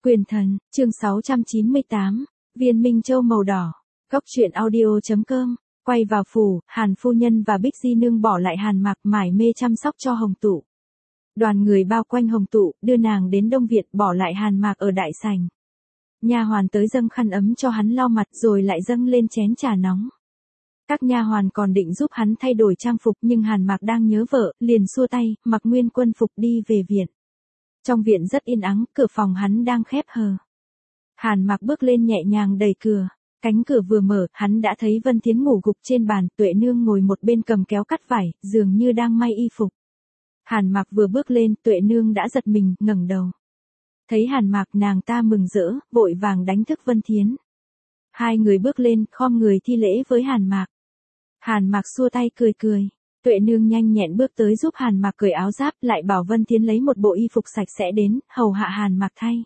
Quyền thần, chương 698, viên minh châu màu đỏ. Góc truyện audio.com. Quay vào phủ, Hàn phu nhân và Bích Di nương bỏ lại Hàn Mạc mải mê chăm sóc cho Hồng Tụ. Đoàn người bao quanh Hồng Tụ, đưa nàng đến Đông Viện, bỏ lại Hàn Mạc ở đại sảnh. Nha hoàn tới dâng khăn ấm cho hắn lau mặt, rồi lại dâng lên chén trà nóng. Các nha hoàn còn định giúp hắn thay đổi trang phục, nhưng Hàn Mạc đang nhớ vợ, liền xua tay, mặc nguyên quân phục đi về viện. Trong viện rất yên ắng, cửa phòng hắn đang khép hờ. Hàn Mạc bước lên nhẹ nhàng đẩy cửa. Cánh cửa vừa mở, hắn đã thấy Vân Thiến ngủ gục trên bàn, Tuệ Nương ngồi một bên cầm kéo cắt vải, dường như đang may y phục. Hàn Mạc vừa bước lên, Tuệ Nương đã giật mình, ngẩng đầu. Thấy Hàn Mạc, nàng ta mừng rỡ, vội vàng đánh thức Vân Thiến. Hai người bước lên, khom người thi lễ với Hàn Mạc. Hàn Mạc xua tay cười cười. Tuệ Nương nhanh nhẹn bước tới giúp Hàn Mạc cởi áo giáp, lại bảo Vân Thiến lấy một bộ y phục sạch sẽ đến, hầu hạ Hàn Mạc thay.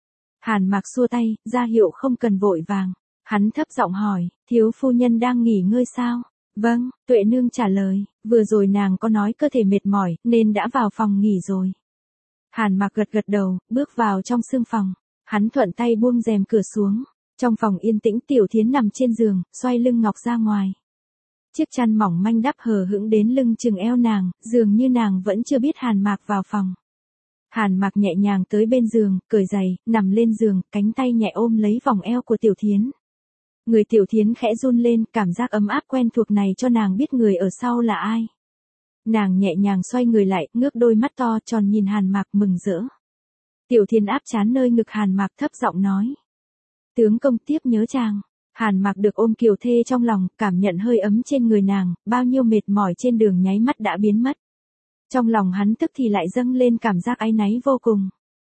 Hàn Mạc xua tay, ra hiệu không cần vội vàng. Hắn thấp giọng hỏi, thiếu phu nhân đang nghỉ ngơi sao? Vâng, Tuệ Nương trả lời, vừa rồi nàng có nói cơ thể mệt mỏi, nên đã vào phòng nghỉ rồi. Hàn Mạc gật gật đầu, bước vào trong sương phòng. Hắn thuận tay buông rèm cửa xuống. Trong phòng yên tĩnh, Tiểu Thiến nằm trên giường, xoay lưng ngọc ra ngoài. Chiếc chăn mỏng manh đắp hờ hững đến lưng chừng eo nàng, dường như nàng vẫn chưa biết Hàn Mạc vào phòng. Hàn Mạc nhẹ nhàng tới bên giường, cởi giày, nằm lên giường, cánh tay nhẹ ôm lấy vòng eo của Tiểu Thiến. Người Tiểu Thiến khẽ run lên, cảm giác ấm áp quen thuộc này cho nàng biết người ở sau là ai. Nàng nhẹ nhàng xoay người lại, ngước đôi mắt to tròn nhìn Hàn Mạc mừng rỡ. Tiểu Thiến áp trán nơi ngực Hàn Mạc thấp giọng nói. Tướng công tiếp nhớ chàng. Hàn Mạc được ôm Kiều Thê trong lòng, cảm nhận hơi ấm trên người nàng, bao nhiêu mệt mỏi trên đường nháy mắt đã biến mất. Trong lòng hắn tức thì lại dâng lên cảm giác áy náy vô cùng.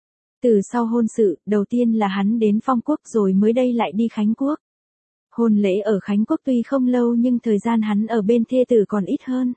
Từ sau hôn sự, đầu tiên là hắn đến Phong Quốc rồi mới đây lại đi Khánh Quốc. Hôn lễ ở Khánh Quốc tuy không lâu nhưng thời gian hắn ở bên thê tử còn ít hơn.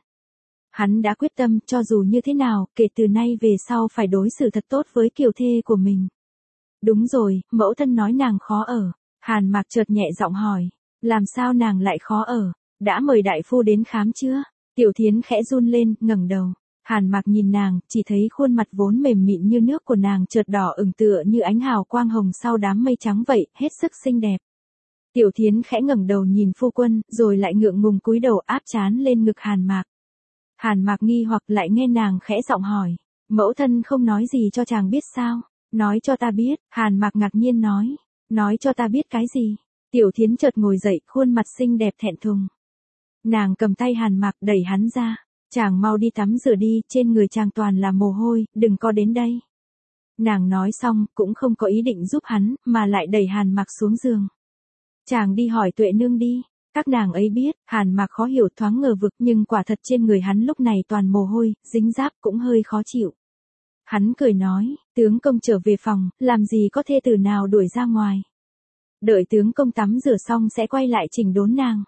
Hắn đã quyết tâm, cho dù như thế nào, kể từ nay về sau phải đối xử thật tốt với Kiều Thê của mình. Đúng rồi, mẫu thân nói nàng khó ở. Hàn Mạc chợt nhẹ giọng hỏi, làm sao nàng lại khó ở? Đã mời đại phu đến khám chưa? Tiểu Thiến khẽ run lên, ngẩng đầu. Hàn Mạc nhìn nàng, chỉ thấy khuôn mặt vốn mềm mịn như nước của nàng chợt đỏ ửng tựa như ánh hào quang hồng sau đám mây trắng vậy, hết sức xinh đẹp. Tiểu Thiến khẽ ngẩng đầu nhìn phu quân, rồi lại ngượng ngùng cúi đầu áp trán lên ngực Hàn Mạc. Hàn Mạc nghi hoặc lại nghe nàng khẽ giọng hỏi, mẫu thân không nói gì cho chàng biết sao? Nói cho ta biết. Hàn Mạc ngạc nhiên nói. Nói cho ta biết cái gì? Tiểu Thiến chợt ngồi dậy, khuôn mặt xinh đẹp thẹn thùng. Nàng cầm tay Hàn Mạc đẩy hắn ra. Chàng mau đi tắm rửa đi, trên người chàng toàn là mồ hôi, đừng có đến đây. Nàng nói xong, cũng không có ý định giúp hắn, mà lại đẩy Hàn Mạc xuống giường. Chàng đi hỏi Tuệ Nương đi. Các nàng ấy biết. Hàn Mạc khó hiểu thoáng ngờ vực, nhưng quả thật trên người hắn lúc này toàn mồ hôi, dính dáp cũng hơi khó chịu. Hắn cười nói, tướng công trở về phòng, làm gì có thê tử nào đuổi ra ngoài. Đợi tướng công tắm rửa xong sẽ quay lại chỉnh đốn nàng.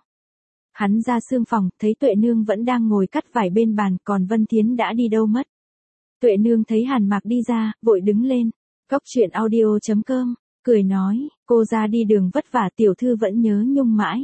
Hắn ra sương phòng, thấy Tuệ Nương vẫn đang ngồi cắt vải bên bàn, còn Vân Thiến đã đi đâu mất. Tuệ Nương thấy Hàn Mạc đi ra, vội đứng lên. Góc truyện audio.com, cười nói, cô ra đi đường vất vả, tiểu thư vẫn nhớ nhung mãi.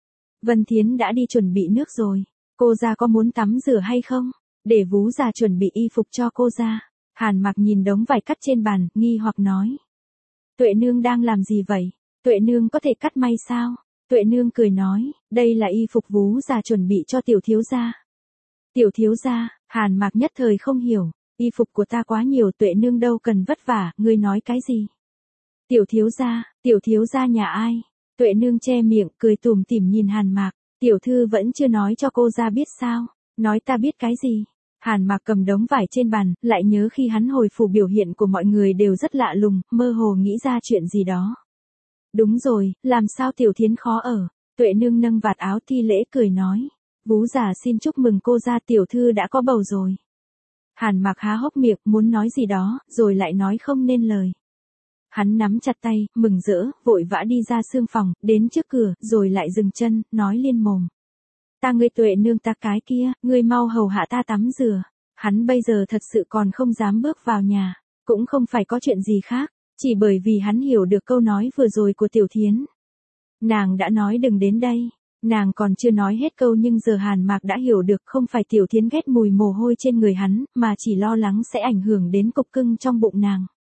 Vân Thiến đã đi chuẩn bị nước rồi. Cô ra có muốn tắm rửa hay không? Để vú già chuẩn bị y phục cho cô ra. Hàn Mạc nhìn đống vải cắt trên bàn, nghi hoặc nói. Tuệ Nương đang làm gì vậy? Tuệ Nương có thể cắt may sao? Tuệ Nương cười nói, đây là y phục vú già chuẩn bị cho tiểu thiếu gia. Tiểu thiếu gia? Hàn Mạc nhất thời không hiểu, y phục của ta quá nhiều, Tuệ Nương đâu cần vất vả, ngươi nói cái gì? Tiểu thiếu gia nhà ai? Tuệ Nương che miệng, cười tủm tỉm nhìn Hàn Mạc, tiểu thư vẫn chưa nói cho cô ra biết sao? Nói ta biết cái gì? Hàn Mạc cầm đống vải trên bàn, lại nhớ khi hắn hồi phủ biểu hiện của mọi người đều rất lạ lùng, mơ hồ nghĩ ra chuyện gì đó. Đúng rồi, làm sao Tiểu Thiến khó ở? Tuệ Nương nâng vạt áo thi lễ cười nói. Vú già xin chúc mừng cô ra, tiểu thư đã có bầu rồi. Hàn Mạc há hốc miệng muốn nói gì đó, rồi lại nói không nên lời. Hắn nắm chặt tay, mừng rỡ, vội vã đi ra sương phòng, đến trước cửa, rồi lại dừng chân, nói liên mồm. Ta ngươi Tuệ Nương ta cái kia, ngươi mau hầu hạ ta tắm rửa. Hắn bây giờ thật sự còn không dám bước vào nhà, cũng không phải có chuyện gì khác, chỉ bởi vì hắn hiểu được câu nói vừa rồi của Tiểu Thiến. Nàng đã nói đừng đến đây, nàng còn chưa nói hết câu nhưng giờ Hàn Mạc đã hiểu được không phải Tiểu Thiến ghét mùi mồ hôi trên người hắn, mà chỉ lo lắng sẽ ảnh hưởng đến cục cưng trong bụng nàng.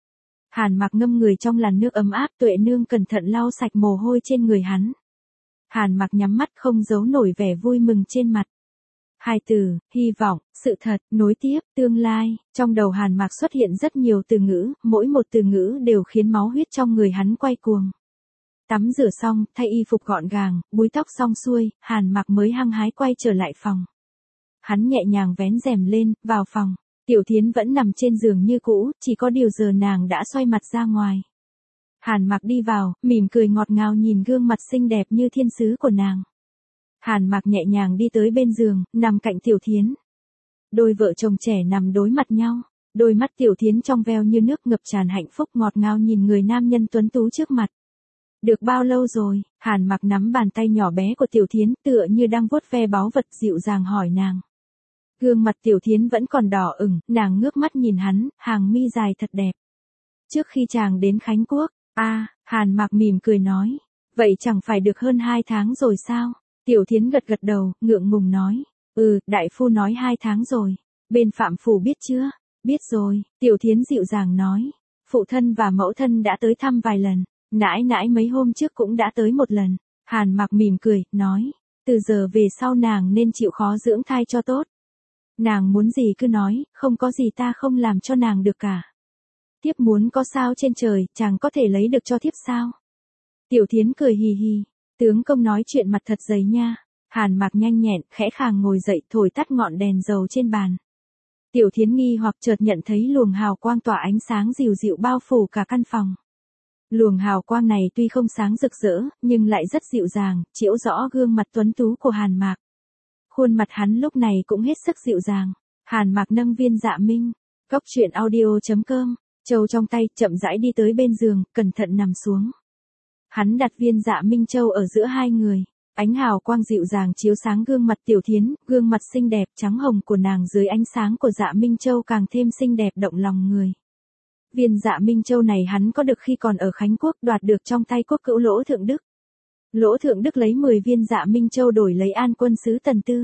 Hàn Mặc ngâm người trong làn nước ấm áp, Tuệ Nương cẩn thận lau sạch mồ hôi trên người hắn. Hàn Mặc nhắm mắt không giấu nổi vẻ vui mừng trên mặt. Hai từ, hy vọng, sự thật, nối tiếp, tương lai, trong đầu Hàn Mặc xuất hiện rất nhiều từ ngữ, mỗi một từ ngữ đều khiến máu huyết trong người hắn quay cuồng. Tắm rửa xong, thay y phục gọn gàng, búi tóc xong xuôi, Hàn Mặc mới hăng hái quay trở lại phòng. Hắn nhẹ nhàng vén rèm lên, vào phòng. Tiểu Thiến vẫn nằm trên giường như cũ, chỉ có điều giờ nàng đã xoay mặt ra ngoài. Hàn Mặc đi vào, mỉm cười ngọt ngào nhìn gương mặt xinh đẹp như thiên sứ của nàng. Hàn Mặc nhẹ nhàng đi tới bên giường, nằm cạnh Tiểu Thiến. Đôi vợ chồng trẻ nằm đối mặt nhau, đôi mắt Tiểu Thiến trong veo như nước ngập tràn hạnh phúc ngọt ngào nhìn người nam nhân tuấn tú trước mặt. Được bao lâu rồi? Hàn Mặc nắm bàn tay nhỏ bé của Tiểu Thiến, tựa như đang vuốt ve báu vật, dịu dàng hỏi nàng. Gương mặt Tiểu Thiến vẫn còn đỏ ửng, nàng ngước mắt nhìn hắn, hàng mi dài thật đẹp. Trước khi chàng đến Khánh Quốc, Hàn Mặc mỉm cười nói. Vậy chẳng phải được hơn 2 tháng rồi sao? Tiểu Thiến gật gật đầu, ngượng ngùng nói. Đại phu nói 2 tháng rồi. Bên Phạm Phủ biết chưa? Biết rồi, Tiểu Thiến dịu dàng nói. Phụ thân và mẫu thân đã tới thăm vài lần. Nãi nãi mấy hôm trước cũng đã tới một lần. Hàn Mặc mỉm cười, nói. Từ giờ về sau nàng nên chịu khó dưỡng thai cho tốt. Nàng muốn gì cứ nói, không có gì ta không làm cho nàng được cả. Thiếp muốn có sao trên trời, chàng có thể lấy được cho thiếp sao? Tiểu Thiến cười hì hì. Tướng công nói chuyện mặt thật dày nha. Hàn Mặc nhanh nhẹn, khẽ khàng ngồi dậy, thổi tắt ngọn đèn dầu trên bàn. Tiểu Thiến nghi hoặc chợt nhận thấy luồng hào quang tỏa ánh sáng dịu dịu bao phủ cả căn phòng. Luồng hào quang này tuy không sáng rực rỡ, nhưng lại rất dịu dàng, chiếu rõ gương mặt tuấn tú của Hàn Mặc. Khuôn mặt hắn lúc này cũng hết sức dịu dàng. Hàn Mặc nâng viên dạ minh. Góc truyện audio.com. Châu trong tay, chậm rãi đi tới bên giường, cẩn thận nằm xuống. Hắn đặt viên dạ minh châu ở giữa hai người. Ánh hào quang dịu dàng chiếu sáng gương mặt Tiểu Thiến, gương mặt xinh đẹp trắng hồng của nàng dưới ánh sáng của dạ minh châu càng thêm xinh đẹp động lòng người. Viên dạ minh châu này hắn có được khi còn ở Khánh Quốc, đoạt được trong tay quốc cữu Lỗ Thượng Đức. Lỗ Thượng Đức lấy 10 viên dạ minh châu đổi lấy an quân sứ Tần Tư.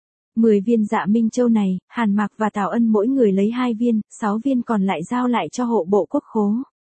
10 viên dạ minh châu này, Hàn Mặc và Tào Ân mỗi người lấy 2 viên, 6 viên còn lại giao lại cho hộ bộ quốc khố.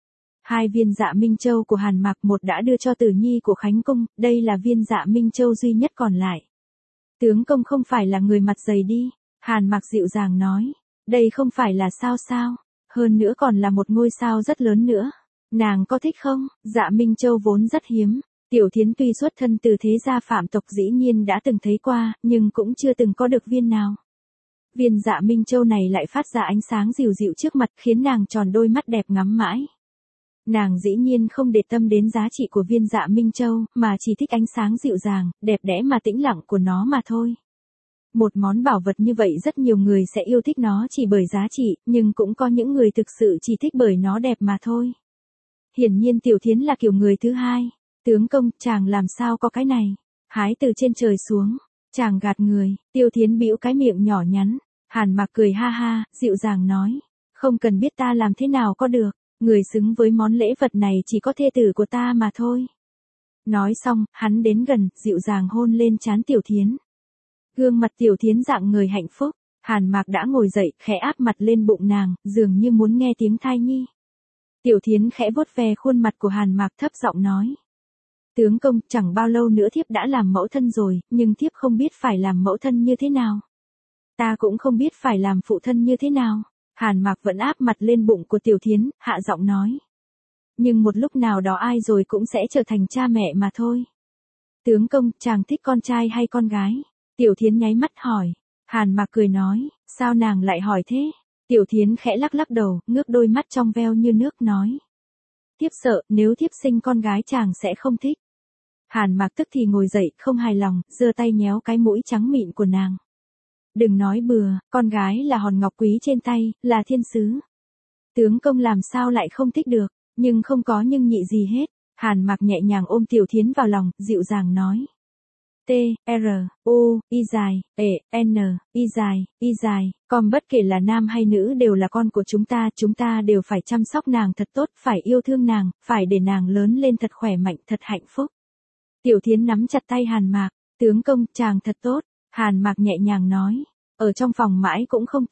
2 viên dạ minh châu của Hàn Mặc, một đã đưa cho Tử Nhi của Khánh Cung, đây là viên dạ minh châu duy nhất còn lại. Tướng công không phải là người mặt dày đi, Hàn Mặc dịu dàng nói. Đây không phải là sao sao, hơn nữa còn là một ngôi sao rất lớn nữa. Nàng có thích không? Dạ minh châu vốn rất hiếm. Tiểu Thiến tuy xuất thân từ thế gia phạm tộc dĩ nhiên đã từng thấy qua, nhưng cũng chưa từng có được viên nào. Viên dạ minh châu này lại phát ra ánh sáng dịu dịu trước mặt, khiến nàng tròn đôi mắt đẹp ngắm mãi. Nàng dĩ nhiên không để tâm đến giá trị của viên dạ minh châu, mà chỉ thích ánh sáng dịu dàng, đẹp đẽ mà tĩnh lặng của nó mà thôi. Một món bảo vật như vậy rất nhiều người sẽ yêu thích nó chỉ bởi giá trị, nhưng cũng có những người thực sự chỉ thích bởi nó đẹp mà thôi. Hiển nhiên Tiểu Thiến là kiểu người thứ hai. Tướng công, chàng làm sao có cái này? Hái từ trên trời xuống. Chàng gạt người. Tiểu Thiến bĩu cái miệng nhỏ nhắn. Hàn Mặc cười ha ha, dịu dàng nói. Không cần biết ta làm thế nào có được. Người xứng với món lễ vật này chỉ có thê tử của ta mà thôi. Nói xong, hắn đến gần, dịu dàng hôn lên trán Tiểu Thiến. Gương mặt Tiểu Thiến dạng người hạnh phúc. Hàn Mặc đã ngồi dậy, khẽ áp mặt lên bụng nàng, dường như muốn nghe tiếng thai nhi. Tiểu Thiến khẽ vuốt ve khuôn mặt của Hàn Mặc thấp giọng nói. Tướng công, chẳng bao lâu nữa thiếp đã làm mẫu thân rồi, nhưng thiếp không biết phải làm mẫu thân như thế nào. Ta cũng không biết phải làm phụ thân như thế nào. Hàn Mặc vẫn áp mặt lên bụng của Tiểu Thiến, hạ giọng nói. Nhưng một lúc nào đó ai rồi cũng sẽ trở thành cha mẹ mà thôi. Tướng công, chàng thích con trai hay con gái? Tiểu Thiến nháy mắt hỏi. Hàn Mặc cười nói, sao nàng lại hỏi thế? Tiểu Thiến khẽ lắc lắc đầu, ngước đôi mắt trong veo như nước nói. Thiếp sợ, nếu thiếp sinh con gái chàng sẽ không thích. Hàn Mặc tức thì ngồi dậy, không hài lòng, giơ tay nhéo cái mũi trắng mịn của nàng. Đừng nói bừa, con gái là hòn ngọc quý trên tay, là thiên sứ. Tướng công làm sao lại không thích được, nhưng không có nhưng nhị gì hết. Hàn Mặc nhẹ nhàng ôm Tiểu Thiến vào lòng, dịu dàng nói. T, R, U, Y dài, E, N, Y dài, còn bất kể là nam hay nữ đều là con của chúng ta đều phải chăm sóc nàng thật tốt, phải yêu thương nàng, phải để nàng lớn lên thật khỏe mạnh, thật hạnh phúc. Tiểu Thiến nắm chặt tay Hàn Mặc, tướng công, chàng thật tốt. Hàn Mặc nhẹ nhàng nói, ở trong phòng mãi cũng không tốt,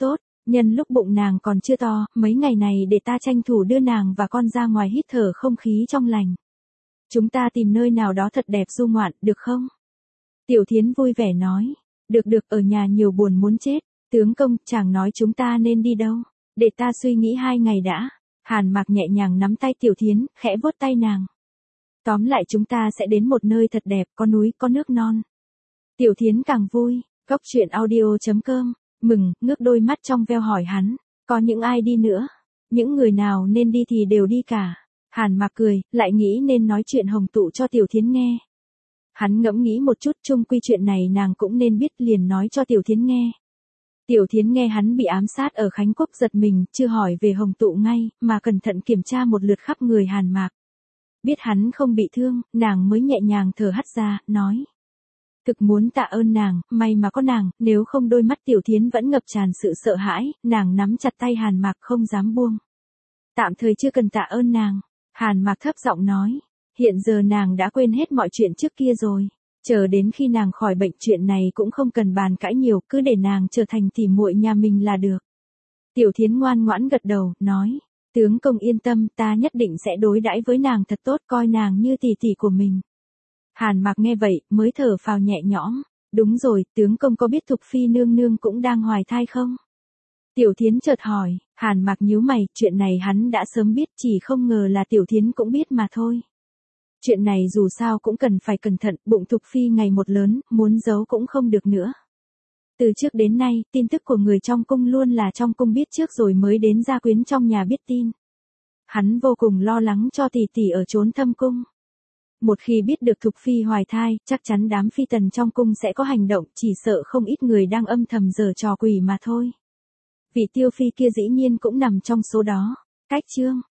Nhân lúc bụng nàng còn chưa to, mấy ngày này để ta tranh thủ đưa nàng và con ra ngoài hít thở không khí trong lành. Chúng ta tìm nơi nào đó thật đẹp du ngoạn, được không? Tiểu Thiến vui vẻ nói. Được, ở nhà nhiều buồn muốn chết. Tướng công, chàng nói chúng ta nên đi đâu? Để ta suy nghĩ 2 ngày đã. Hàn Mạc nhẹ nhàng nắm tay Tiểu Thiến, khẽ vuốt tay nàng. Tóm lại chúng ta sẽ đến một nơi thật đẹp, có núi, có nước non. Tiểu Thiến càng vui. Cốc truyện audio.com. Mừng, ngước đôi mắt trong veo hỏi hắn. Có những ai đi nữa? Những người nào nên đi thì đều đi cả. Hàn Mạc cười, lại nghĩ nên nói chuyện hồng tụ cho Tiểu Thiến nghe. Hắn ngẫm nghĩ một chút, chung quy chuyện này nàng cũng nên biết, liền nói cho Tiểu Thiến nghe. Tiểu Thiến nghe hắn bị ám sát ở Khánh Quốc giật mình, chưa hỏi về hồng tụ ngay, mà cẩn thận kiểm tra một lượt khắp người Hàn Mạc. Biết hắn không bị thương, nàng mới nhẹ nhàng thở hắt ra, nói. Thực muốn tạ ơn nàng, may mà có nàng, nếu không đôi mắt Tiểu Thiến vẫn ngập tràn sự sợ hãi, nàng nắm chặt tay Hàn Mạc không dám buông. Tạm thời chưa cần tạ ơn nàng, Hàn Mạc thấp giọng nói. Hiện giờ nàng đã quên hết mọi chuyện trước kia rồi. Chờ đến khi nàng khỏi bệnh chuyện này cũng không cần bàn cãi nhiều, cứ để nàng trở thành tỉ muội nhà mình là được. Tiểu Thiến ngoan ngoãn gật đầu, nói. Tướng công yên tâm, ta nhất định sẽ đối đãi với nàng thật tốt, coi nàng như tỷ tỷ của mình. Hàn Mạc nghe vậy, mới thở phào nhẹ nhõm. Đúng rồi, tướng công có biết Thục Phi nương nương cũng đang hoài thai không? Tiểu Thiến chợt hỏi. Hàn Mạc nhíu mày, chuyện này hắn đã sớm biết, chỉ không ngờ là Tiểu Thiến cũng biết mà thôi. Chuyện này dù sao cũng cần phải cẩn thận, bụng Thục Phi ngày một lớn, muốn giấu cũng không được nữa. Từ trước đến nay, tin tức của người trong cung luôn là trong cung biết trước rồi mới đến gia quyến trong nhà biết tin. Hắn vô cùng lo lắng cho tỷ tỷ ở chốn thâm cung. Một khi biết được Thục Phi hoài thai, chắc chắn đám phi tần trong cung sẽ có hành động, chỉ sợ không ít người đang âm thầm giở trò quỷ mà thôi. Vị Tiêu Phi kia dĩ nhiên cũng nằm trong số đó. Cách chương